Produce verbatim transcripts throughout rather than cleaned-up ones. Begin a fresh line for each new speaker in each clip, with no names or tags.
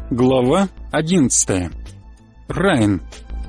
Глава одиннадцатая. Райан.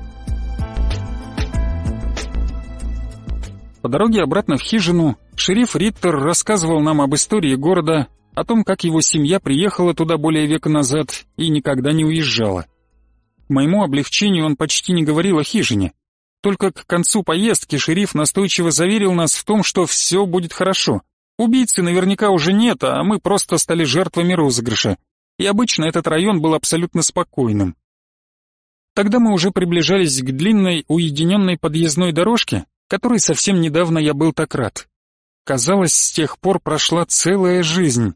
По дороге обратно в хижину шериф Риттер рассказывал нам об истории города, о том, как его семья приехала туда более века назад и никогда не уезжала. К моему облегчению он почти не говорил о хижине. Только к концу поездки шериф настойчиво заверил нас в том, что все будет хорошо. Убийцы наверняка уже нет, а мы просто стали жертвами розыгрыша. И обычно этот район был абсолютно спокойным. Тогда мы уже приближались к длинной, уединенной подъездной дорожке, которой совсем недавно я был так рад. Казалось, с тех пор прошла целая жизнь.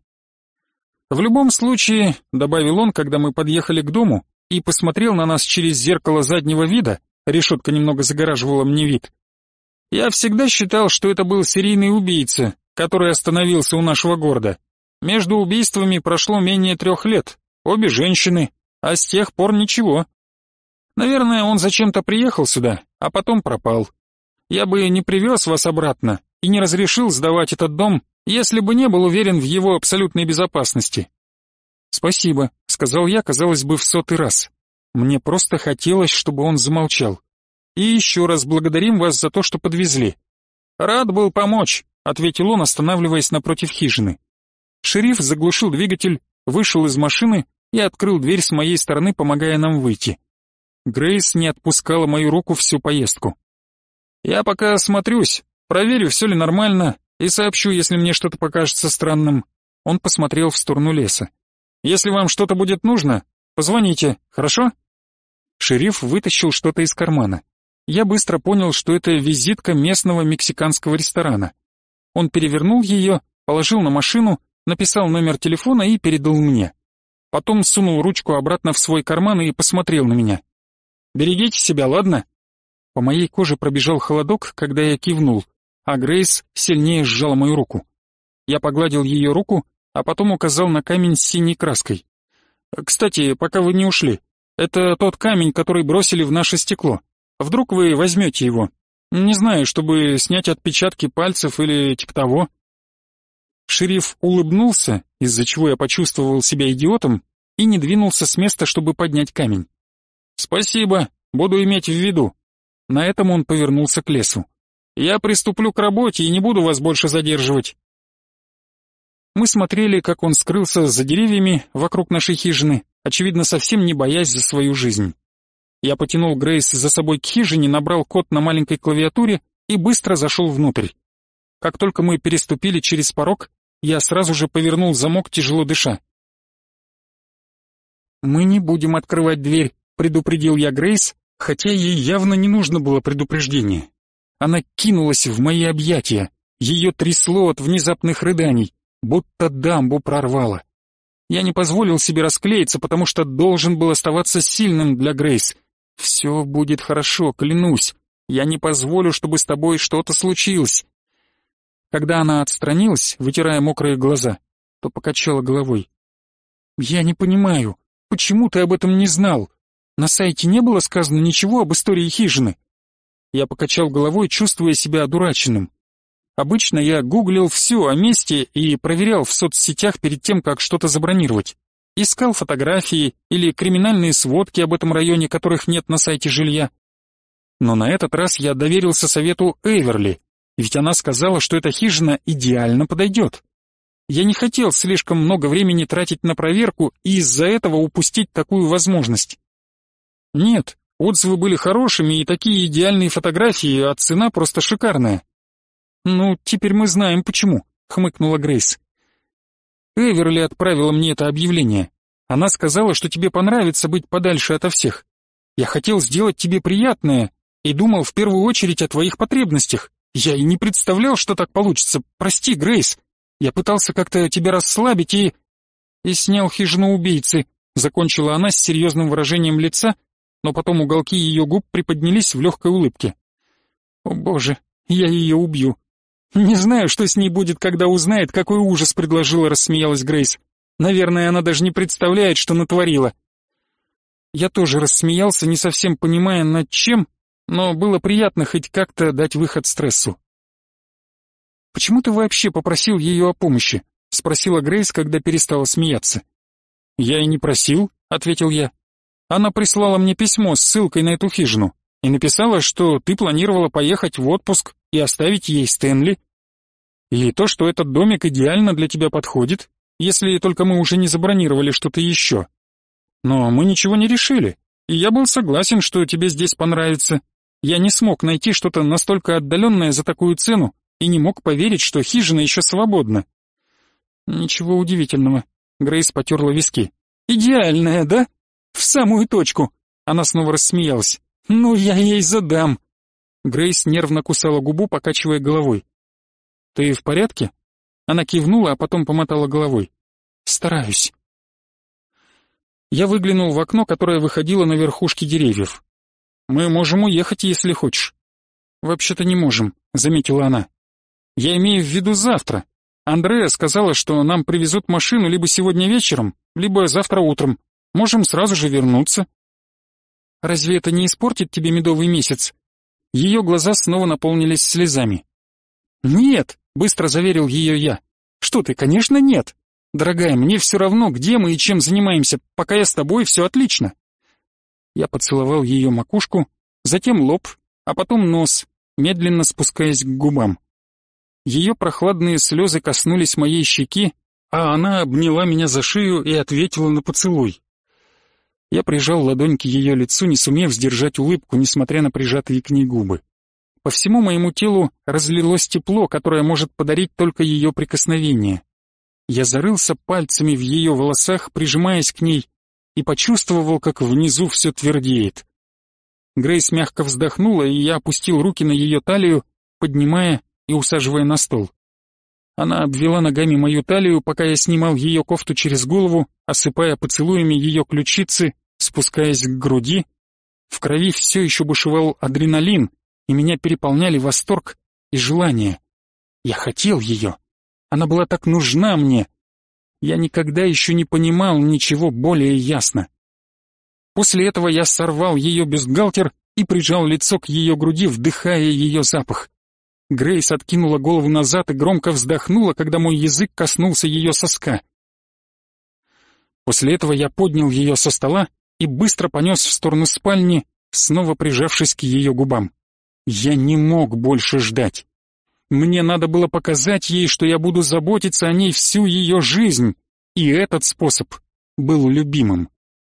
В любом случае, добавил он, когда мы подъехали к дому, и посмотрел на нас через зеркало заднего вида, решетка немного загораживала мне вид. Я всегда считал, что это был серийный убийца, который остановился у нашего города. Между убийствами прошло менее трех лет, обе женщины, а с тех пор ничего. Наверное, он зачем-то приехал сюда, а потом пропал. Я бы не привез вас обратно и не разрешил сдавать этот дом, если бы не был уверен в его абсолютной безопасности. «Спасибо», — сказал я, казалось бы, в сотый раз. Мне просто хотелось, чтобы он замолчал. «И еще раз благодарим вас за то, что подвезли». «Рад был помочь», — ответил он, останавливаясь напротив хижины. Шериф заглушил двигатель, вышел из машины и открыл дверь с моей стороны, помогая нам выйти. Грейс не отпускала мою руку всю поездку. «Я пока осмотрюсь, проверю, все ли нормально, и сообщу, если мне что-то покажется странным». Он посмотрел в сторону леса. «Если вам что-то будет нужно, позвоните, хорошо?» Шериф вытащил что-то из кармана. Я быстро понял, что это визитка местного мексиканского ресторана. Он перевернул ее, положил на машину, написал номер телефона и передал мне. Потом сунул ручку обратно в свой карман и посмотрел на меня. «Берегите себя, ладно?» По моей коже пробежал холодок, когда я кивнул, а Грейс сильнее сжала мою руку. Я погладил ее руку, а потом указал на камень с синей краской. «Кстати, пока вы не ушли, это тот камень, который бросили в наше стекло. Вдруг вы возьмете его? Не знаю, чтобы снять отпечатки пальцев или типа того». Шериф улыбнулся, из-за чего я почувствовал себя идиотом, и не двинулся с места, чтобы поднять камень. «Спасибо, буду иметь в виду». На этом он повернулся к лесу. «Я приступлю к работе и не буду вас больше задерживать». Мы смотрели, как он скрылся за деревьями вокруг нашей хижины, очевидно, совсем не боясь за свою жизнь. Я потянул Грейс за собой к хижине, набрал код на маленькой клавиатуре и быстро зашел внутрь. Как только мы переступили через порог, я сразу же повернул замок, тяжело дыша. «Мы не будем открывать дверь», — предупредил я Грейс, хотя ей явно не нужно было предупреждение. Она кинулась в мои объятия, ее трясло от внезапных рыданий, будто дамбу прорвало. Я не позволил себе расклеиться, потому что должен был оставаться сильным для Грейс. «Все будет хорошо, клянусь. Я не позволю, чтобы с тобой что-то случилось». Когда она отстранилась, вытирая мокрые глаза, то покачала головой. «Я не понимаю, почему ты об этом не знал? На сайте не было сказано ничего об истории хижины». Я покачал головой, чувствуя себя одураченным. Обычно я гуглил все о месте и проверял в соцсетях перед тем, как что-то забронировать. Искал фотографии или криминальные сводки об этом районе, которых нет на сайте жилья. Но на этот раз я доверился совету Эверли, ведь она сказала, что эта хижина идеально подойдет. Я не хотел слишком много времени тратить на проверку и из-за этого упустить такую возможность. Нет, отзывы были хорошими и такие идеальные фотографии, а цена просто шикарная. «Ну, теперь мы знаем почему», — хмыкнула Грейс. «Эверли отправила мне это объявление. Она сказала, что тебе понравится быть подальше ото всех. Я хотел сделать тебе приятное и думал в первую очередь о твоих потребностях. Я и не представлял, что так получится. Прости, Грейс. Я пытался как-то тебя расслабить и...» «И снял хижину убийцы», — закончила она с серьезным выражением лица, но потом уголки ее губ приподнялись в легкой улыбке. «О боже, я ее убью». «Не знаю, что с ней будет, когда узнает, какой ужас предложила», — рассмеялась Грейс. «Наверное, она даже не представляет, что натворила». Я тоже рассмеялся, не совсем понимая, над чем, но было приятно хоть как-то дать выход стрессу. «Почему ты вообще попросил ее о помощи?» — спросила Грейс, когда перестала смеяться. «Я и не просил», — ответил я. «Она прислала мне письмо с ссылкой на эту хижину и написала, что ты планировала поехать в отпуск и оставить ей Стэнли. И то, что этот домик идеально для тебя подходит, если только мы уже не забронировали что-то еще. Но мы ничего не решили, и я был согласен, что тебе здесь понравится. Я не смог найти что-то настолько отдаленное за такую цену и не мог поверить, что хижина еще свободна». «Ничего удивительного», — Грейс потерла виски. «Идеальная, да? В самую точку!» Она снова рассмеялась. «Ну, я ей задам!» Грейс нервно кусала губу, покачивая головой. «Ты в порядке?» Она кивнула, а потом помотала головой. «Стараюсь». Я выглянул в окно, которое выходило на верхушки деревьев. «Мы можем уехать, если хочешь». «Вообще-то не можем», — заметила она. «Я имею в виду завтра. Андреа сказала, что нам привезут машину либо сегодня вечером, либо завтра утром. Можем сразу же вернуться». «Разве это не испортит тебе медовый месяц?» Ее глаза снова наполнились слезами. «Нет», — быстро заверил ее я. «Что ты, конечно, нет. Дорогая, мне все равно, где мы и чем занимаемся. Пока я с тобой, все отлично». Я поцеловал ее макушку, затем лоб, а потом нос, медленно спускаясь к губам. Ее прохладные слезы коснулись моей щеки, а она обняла меня за шею и ответила на поцелуй. Я прижал ладонь к ее лицу, не сумев сдержать улыбку, несмотря на прижатые к ней губы. По всему моему телу разлилось тепло, которое может подарить только ее прикосновение. Я зарылся пальцами в ее волосах, прижимаясь к ней, и почувствовал, как внизу все твердеет. Грейс мягко вздохнула, и я опустил руки на ее талию, поднимая и усаживая на стол. Она обвела ногами мою талию, пока я снимал ее кофту через голову, осыпая поцелуями ее ключицы, спускаясь к груди. В крови все еще бушевал адреналин, и меня переполняли восторг и желание. Я хотел ее. Она была так нужна мне. Я никогда еще не понимал ничего более ясно. После этого я сорвал ее бюстгальтер и прижал лицо к ее груди, вдыхая ее запах. Грейс откинула голову назад и громко вздохнула, когда мой язык коснулся ее соска. После этого я поднял ее со стола и быстро понес в сторону спальни, снова прижавшись к ее губам. Я не мог больше ждать. Мне надо было показать ей, что я буду заботиться о ней всю ее жизнь, и этот способ был любимым.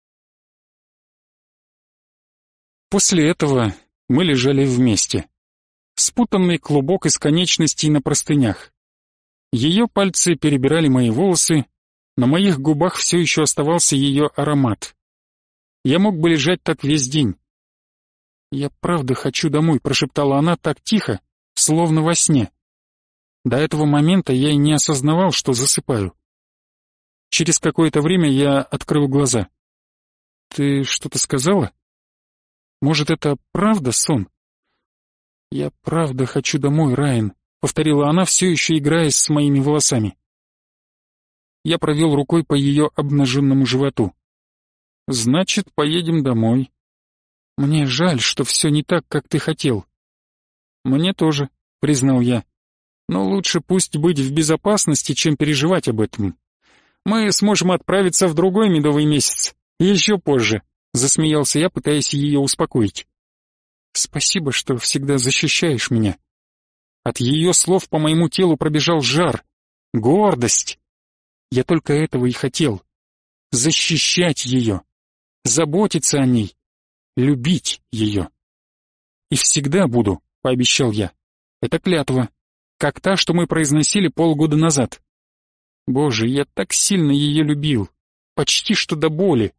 После этого мы лежали вместе. Спутанный клубок из конечностей на простынях. Ее пальцы перебирали мои волосы, на моих губах все еще оставался ее аромат. Я мог бы лежать так весь день. «Я правда хочу домой», — прошептала она так тихо, словно во сне. До этого момента я и не осознавал, что засыпаю. Через какое-то время я открыл глаза. «Ты что-то сказала? Может, это правда сон?» «Я правда хочу домой, Райан», — повторила она, все еще играясь с моими волосами. Я провел рукой по ее обнаженному животу. «Значит, поедем домой. Мне жаль, что все не так, как ты хотел». «Мне тоже», — признал я. «Но лучше пусть быть в безопасности, чем переживать об этом. Мы сможем отправиться в другой медовый месяц, еще позже», — засмеялся я, пытаясь ее успокоить. «Спасибо, что всегда защищаешь меня». От ее слов по моему телу пробежал жар, гордость. Я только этого и хотел. Защищать ее, заботиться о ней, любить ее. «И всегда буду», — пообещал я. «Это клятва, как та, что мы произносили полгода назад». Боже, я так сильно ее любил, почти что до боли.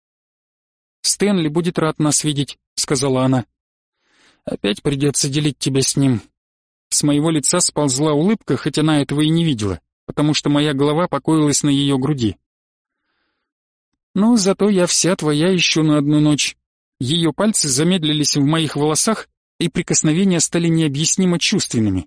«Стэнли будет рад нас видеть», — сказала она. «Опять придется делить тебя с ним». С моего лица сползла улыбка, хоть она этого и не видела, потому что моя голова покоилась на ее груди. «Ну, зато я вся твоя еще на одну ночь». Ее пальцы замедлились в моих волосах, и прикосновения стали необъяснимо чувственными.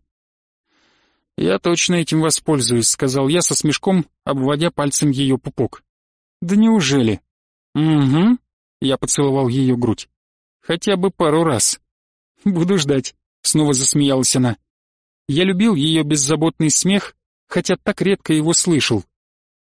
«Я точно этим воспользуюсь», — сказал я со смешком, обводя пальцем ее пупок. «Да неужели?» «Угу», — я поцеловал ее грудь. «Хотя бы пару раз». «Буду ждать», — снова засмеялась она. Я любил ее беззаботный смех, хотя так редко его слышал.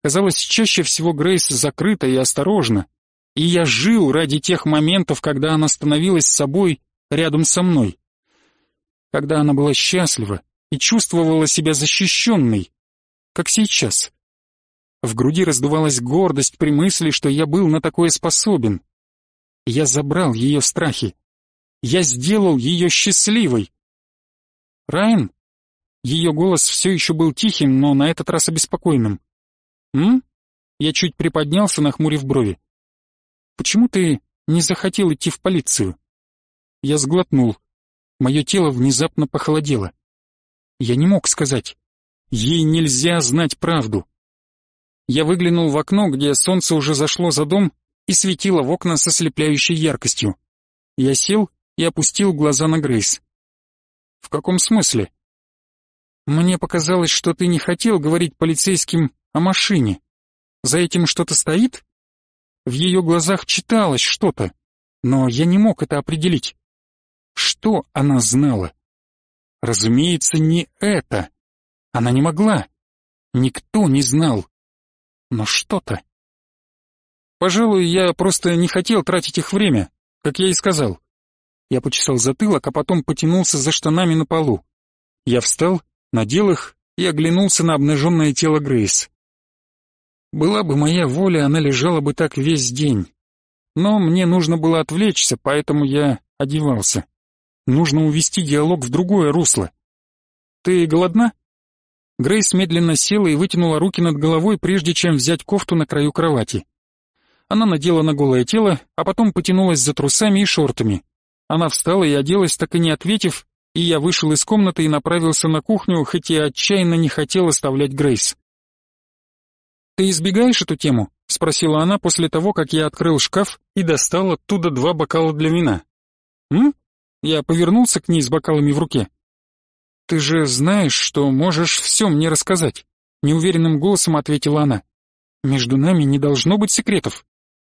Казалось, чаще всего Грейс закрыта и осторожна, и я жил ради тех моментов, когда она становилась собой рядом со мной. Когда она была счастлива и чувствовала себя защищенной, как сейчас. В груди раздувалась гордость при мысли, что я был на такое способен. Я забрал ее страхи. Я сделал ее счастливой. «Райан?» Ее голос все еще был тихим, но на этот раз обеспокоенным. «М?» Я чуть приподнялся, нахмурив брови. «Почему ты не захотел идти в полицию?» Я сглотнул. Мое тело внезапно похолодело. Я не мог сказать. Ей нельзя знать правду. Я выглянул в окно, где солнце уже зашло за дом и светило в окна со ослепляющей яркостью. Я сел и опустил глаза на Грейс. «В каком смысле?» «Мне показалось, что ты не хотел говорить полицейским о машине. За этим что-то стоит?» В ее глазах читалось что-то, но я не мог это определить. Что она знала? Разумеется, не это. Она не могла. Никто не знал. Но что-то. Пожалуй, я просто не хотел тратить их время, как я и сказал. Я почесал затылок, а потом потянулся за штанами на полу. Я встал, надел их и оглянулся на обнаженное тело Грейс. Была бы моя воля, она лежала бы так весь день. Но мне нужно было отвлечься, поэтому я одевался. Нужно увести диалог в другое русло. «Ты голодна?» Грейс медленно села и вытянула руки над головой, прежде чем взять кофту на краю кровати. Она надела на голое тело, а потом потянулась за трусами и шортами. Она встала и оделась, так и не ответив, и я вышел из комнаты и направился на кухню, хоть и отчаянно не хотел оставлять Грейс. «Ты избегаешь эту тему?» — спросила она после того, как я открыл шкаф и достал оттуда два бокала для вина. «М?» Я повернулся к ней с бокалами в руке. «Ты же знаешь, что можешь все мне рассказать», — неуверенным голосом ответила она. «Между нами не должно быть секретов».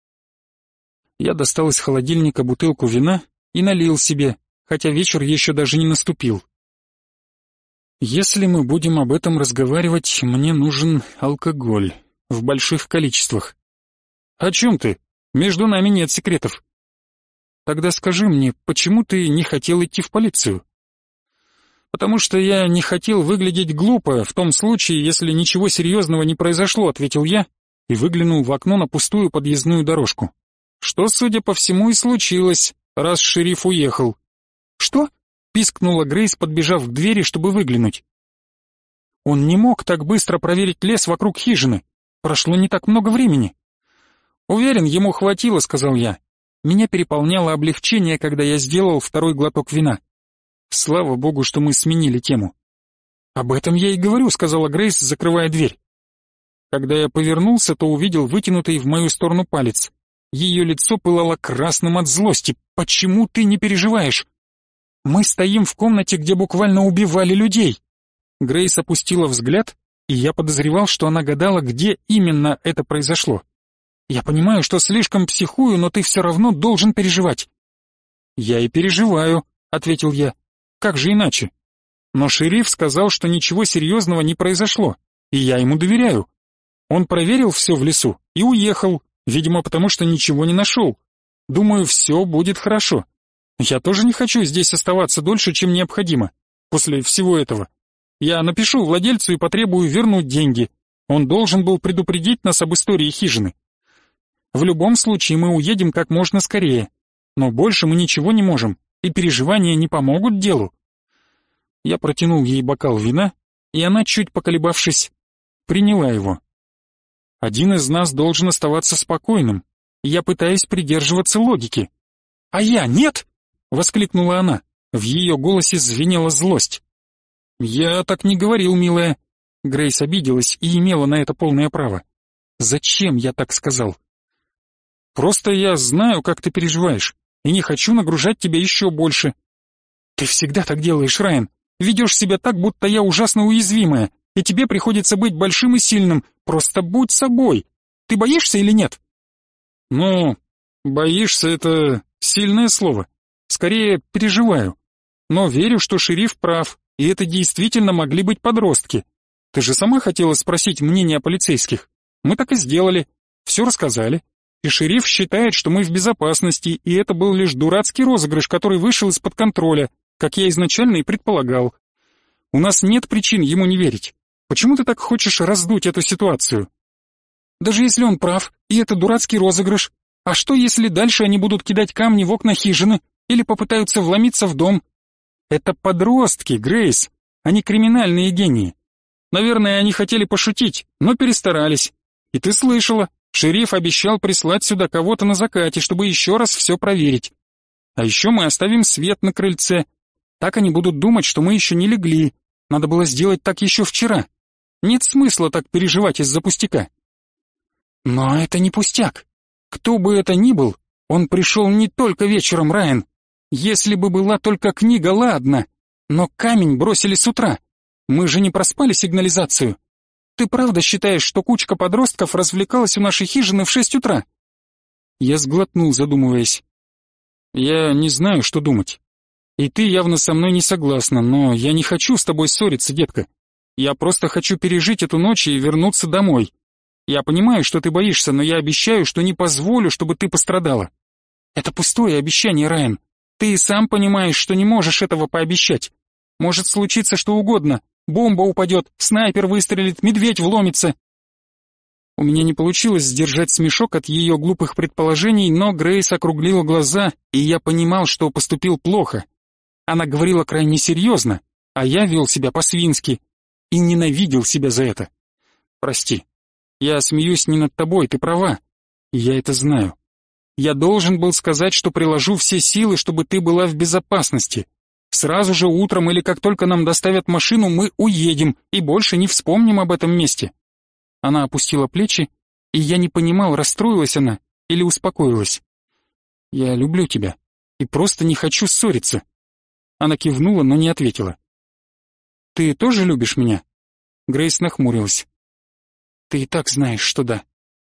Я достал из холодильника бутылку вина и налил себе, хотя вечер еще даже не наступил. «Если мы будем об этом разговаривать, мне нужен алкоголь в больших количествах». «О чем ты? Между нами нет секретов». «Тогда скажи мне, почему ты не хотел идти в полицию?» «Потому что я не хотел выглядеть глупо в том случае, если ничего серьезного не произошло», — ответил я и выглянул в окно на пустую подъездную дорожку. Что, судя по всему, и случилось, раз шериф уехал. «Что?» — пискнула Грейс, подбежав к двери, чтобы выглянуть. «Он не мог так быстро проверить лес вокруг хижины. Прошло не так много времени». «Уверен, ему хватило», — сказал я. Меня переполняло облегчение, когда я сделал второй глоток вина. Слава богу, что мы сменили тему. «Об этом я и говорю», — сказала Грейс, закрывая дверь. Когда я повернулся, то увидел вытянутый в мою сторону палец. Ее лицо пылало красным от злости. «Почему ты не переживаешь? Мы стоим в комнате, где буквально убивали людей». Грейс опустила взгляд, и я подозревал, что она гадала, где именно это произошло. «Я понимаю, что слишком психую, но ты все равно должен переживать». «Я и переживаю», — ответил я. «Как же иначе? Но шериф сказал, что ничего серьезного не произошло, и я ему доверяю. Он проверил все в лесу и уехал, видимо, потому что ничего не нашел. Думаю, все будет хорошо. Я тоже не хочу здесь оставаться дольше, чем необходимо, после всего этого. Я напишу владельцу и потребую вернуть деньги. Он должен был предупредить нас об истории хижины. В любом случае мы уедем как можно скорее, но больше мы ничего не можем, и переживания не помогут делу». Я протянул ей бокал вина, и она, чуть поколебавшись, приняла его. «Один из нас должен оставаться спокойным, и я пытаюсь придерживаться логики». «А я нет?» — воскликнула она. В ее голосе звенела злость. «Я так не говорил, милая». Грейс обиделась и имела на это полное право. «Зачем я так сказал?» «Просто я знаю, как ты переживаешь, и не хочу нагружать тебя еще больше». «Ты всегда так делаешь, Райан. Ведешь себя так, будто я ужасно уязвимая, и тебе приходится быть большим и сильным. Просто будь собой. Ты боишься или нет?» «Ну, боишься — это сильное слово. Скорее, переживаю. Но верю, что шериф прав, и это действительно могли быть подростки. Ты же сама хотела спросить мнение о полицейских. Мы так и сделали. Все рассказали. И шериф считает, что мы в безопасности, и это был лишь дурацкий розыгрыш, который вышел из-под контроля, как я изначально и предполагал. У нас нет причин ему не верить. Почему ты так хочешь раздуть эту ситуацию? Даже если он прав, и это дурацкий розыгрыш, а что если дальше они будут кидать камни в окна хижины или попытаются вломиться в дом? Это подростки, Грейс, они криминальные гении. Наверное, они хотели пошутить, но перестарались. И ты слышала, шериф обещал прислать сюда кого-то на закате, чтобы еще раз все проверить. А еще мы оставим свет на крыльце. Так они будут думать, что мы еще не легли. Надо было сделать так еще вчера. Нет смысла так переживать из-за пустяка. Но это не пустяк. Кто бы это ни был, он пришел не только вечером, Райан. Если бы была только книга, ладно. Но камень бросили с утра. Мы же не проспали сигнализацию. Ты правда считаешь, что кучка подростков развлекалась у нашей хижины в шесть утра? Я сглотнул, задумываясь. Я не знаю, что думать. И ты явно со мной не согласна, но я не хочу с тобой ссориться, детка. Я просто хочу пережить эту ночь и вернуться домой. Я понимаю, что ты боишься, но я обещаю, что не позволю, чтобы ты пострадала. Это пустое обещание, Райан. Ты и сам понимаешь, что не можешь этого пообещать. Может случиться что угодно. Бомба упадет, снайпер выстрелит, медведь вломится. У меня не получилось сдержать смешок от ее глупых предположений, но Грейс округлила глаза, и я понимал, что поступил плохо. Она говорила крайне серьезно, а я вел себя по-свински и ненавидел себя за это. Прости, я смеюсь не над тобой, ты права, и я это знаю. Я должен был сказать, что приложу все силы, чтобы ты была в безопасности. Сразу же утром или как только нам доставят машину, мы уедем и больше не вспомним об этом месте. Она опустила плечи, и я не понимал, расстроилась она или успокоилась. Я люблю тебя и просто не хочу ссориться. Она кивнула, но не ответила. «Ты тоже любишь меня?» Грейс нахмурилась. «Ты и так знаешь, что да».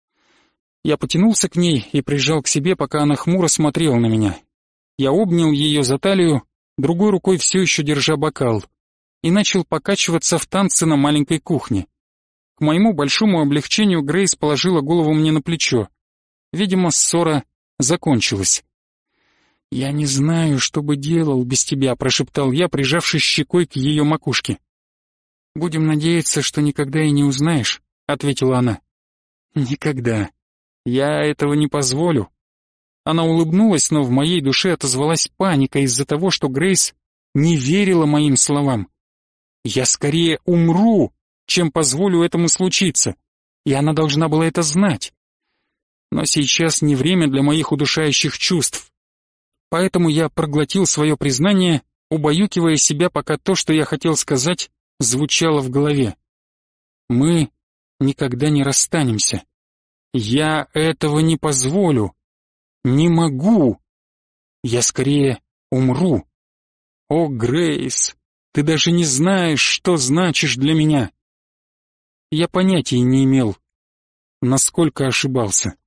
Я потянулся к ней и прижал к себе, пока она хмуро смотрела на меня. Я обнял ее за талию, другой рукой все еще держа бокал, и начал покачиваться в танце на маленькой кухне. К моему большому облегчению Грейс положила голову мне на плечо. Видимо, ссора закончилась. «Я не знаю, что бы делал без тебя», — прошептал я, прижавшись щекой к ее макушке. «Будем надеяться, что никогда и не узнаешь», — ответила она. «Никогда. Я этого не позволю». Она улыбнулась, но в моей душе отозвалась паника из-за того, что Грейс не верила моим словам. «Я скорее умру, чем позволю этому случиться, и она должна была это знать. Но сейчас не время для моих удушающих чувств. Поэтому я проглотил свое признание, убаюкивая себя, пока то, что я хотел сказать, звучало в голове. Мы никогда не расстанемся. Я этого не позволю. Не могу. Я скорее умру. О, Грейс, ты даже не знаешь, что значишь для меня. Я понятия не имел, насколько ошибался.